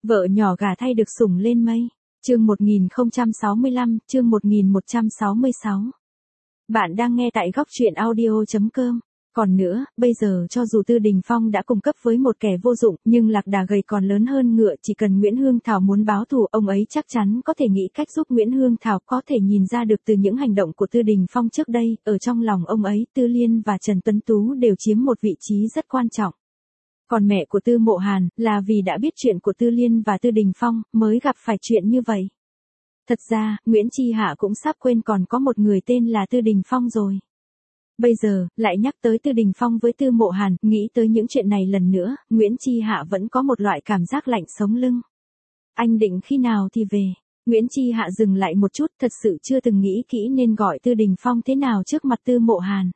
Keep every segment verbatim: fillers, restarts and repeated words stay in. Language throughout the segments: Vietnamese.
Vợ nhỏ gả thay được sủng lên mây. Chương một nghìn không trăm sáu mươi lăm, chương một nghìn một trăm sáu mươi sáu. Bạn đang nghe tại góc truyện audio chấm com. Còn nữa, bây giờ cho dù Tư Đình Phong đã cung cấp với một kẻ vô dụng, nhưng lạc đà gầy còn lớn hơn ngựa, chỉ cần Nguyễn Hương Thảo muốn báo thù, ông ấy chắc chắn có thể nghĩ cách giúp Nguyễn Hương Thảo. Có thể nhìn ra được từ những hành động của Tư Đình Phong trước đây, ở trong lòng ông ấy, Tư Liên và Trần Tuấn Tú đều chiếm một vị trí rất quan trọng. Còn mẹ của Tư Mộ Hàn, là vì đã biết chuyện của Tư Liên và Tư Đình Phong, mới gặp phải chuyện như vậy. Thật ra, Nguyễn Chi Hạ cũng sắp quên còn có một người tên là Tư Đình Phong rồi. Bây giờ, lại nhắc tới Tư Đình Phong với Tư Mộ Hàn, nghĩ tới những chuyện này lần nữa, Nguyễn Chi Hạ vẫn có một loại cảm giác lạnh sống lưng. Anh định khi nào thì về? Nguyễn Chi Hạ dừng lại một chút, thật sự chưa từng nghĩ kỹ nên gọi Tư Đình Phong thế nào trước mặt Tư Mộ Hàn.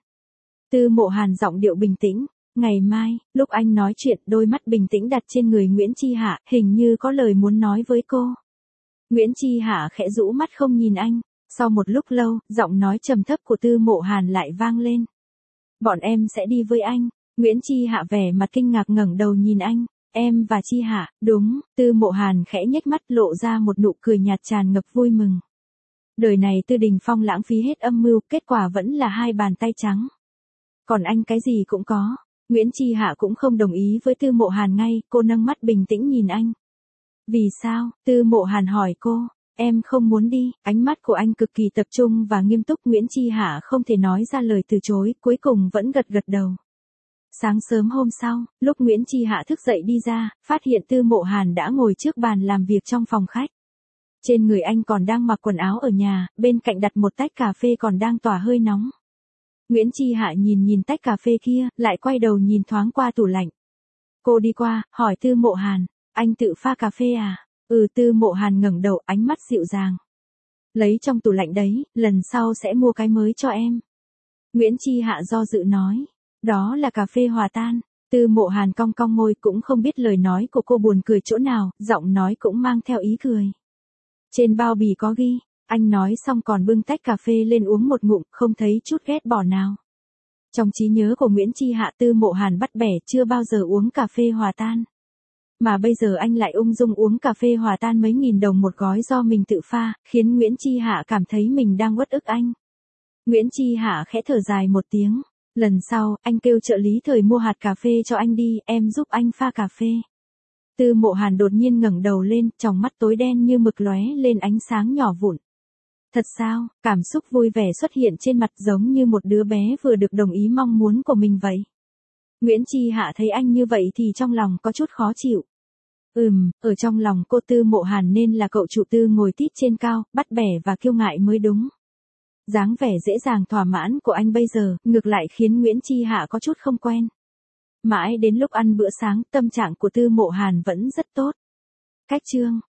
Tư Mộ Hàn giọng điệu bình tĩnh. Ngày mai, lúc anh nói chuyện, đôi mắt bình tĩnh đặt trên người Nguyễn Chi Hạ, hình như có lời muốn nói với cô. Nguyễn Chi Hạ khẽ rũ mắt không nhìn anh. Sau một lúc lâu, giọng nói trầm thấp của Tư Mộ Hàn lại vang lên. Bọn em sẽ đi với anh. Nguyễn Chi Hạ vẻ mặt kinh ngạc ngẩng đầu nhìn anh. Em và Chi Hạ, đúng. Tư Mộ Hàn khẽ nhếch mắt lộ ra một nụ cười nhạt tràn ngập vui mừng. Đời này Tư Đình Phong lãng phí hết âm mưu, kết quả vẫn là hai bàn tay trắng. Còn anh cái gì cũng có. Nguyễn Chi Hạ cũng không đồng ý với Tư Mộ Hàn ngay, cô nâng mắt bình tĩnh nhìn anh. Vì sao? Tư Mộ Hàn hỏi cô. Em không muốn đi. Ánh mắt của anh cực kỳ tập trung và nghiêm túc. Nguyễn Chi Hạ không thể nói ra lời từ chối, cuối cùng vẫn gật gật đầu. Sáng sớm hôm sau, lúc Nguyễn Chi Hạ thức dậy đi ra, phát hiện Tư Mộ Hàn đã ngồi trước bàn làm việc trong phòng khách. Trên người anh còn đang mặc quần áo ở nhà, bên cạnh đặt một tách cà phê còn đang tỏa hơi nóng. Nguyễn Chi Hạ nhìn nhìn tách cà phê kia, lại quay đầu nhìn thoáng qua tủ lạnh. Cô đi qua, hỏi Tư Mộ Hàn, anh tự pha cà phê à? Ừ. Tư Mộ Hàn ngẩng đầu, ánh mắt dịu dàng. Lấy trong tủ lạnh đấy, lần sau sẽ mua cái mới cho em. Nguyễn Chi Hạ do dự nói, đó là cà phê hòa tan. Tư Mộ Hàn cong cong môi, cũng không biết lời nói của cô buồn cười chỗ nào, giọng nói cũng mang theo ý cười. Trên bao bì có ghi. Anh nói xong còn bưng tách cà phê lên uống một ngụm, không thấy chút ghét bỏ nào. Trong trí nhớ của Nguyễn Chi Hạ, Tư Mộ Hàn bắt bẻ chưa bao giờ uống cà phê hòa tan. Mà bây giờ anh lại ung dung uống cà phê hòa tan mấy nghìn đồng một gói do mình tự pha, khiến Nguyễn Chi Hạ cảm thấy mình đang uất ức anh. Nguyễn Chi Hạ khẽ thở dài một tiếng. Lần sau, anh kêu trợ lý thời mua hạt cà phê cho anh đi, em giúp anh pha cà phê. Tư Mộ Hàn đột nhiên ngẩng đầu lên, tròng mắt tối đen như mực lóe lên ánh sáng nhỏ vụn. Thật sao? Cảm xúc vui vẻ xuất hiện trên mặt giống như một đứa bé vừa được đồng ý mong muốn của mình vậy. Nguyễn Chi Hạ thấy anh như vậy thì trong lòng có chút khó chịu. Ừm, ở trong lòng cô Tư Mộ Hàn nên là cậu chủ Tư ngồi tít trên cao, bắt bẻ và kiêu ngại mới đúng. Dáng vẻ dễ dàng thỏa mãn của anh bây giờ, ngược lại khiến Nguyễn Chi Hạ có chút không quen. Mãi đến lúc ăn bữa sáng, tâm trạng của Tư Mộ Hàn vẫn rất tốt. Cách chương.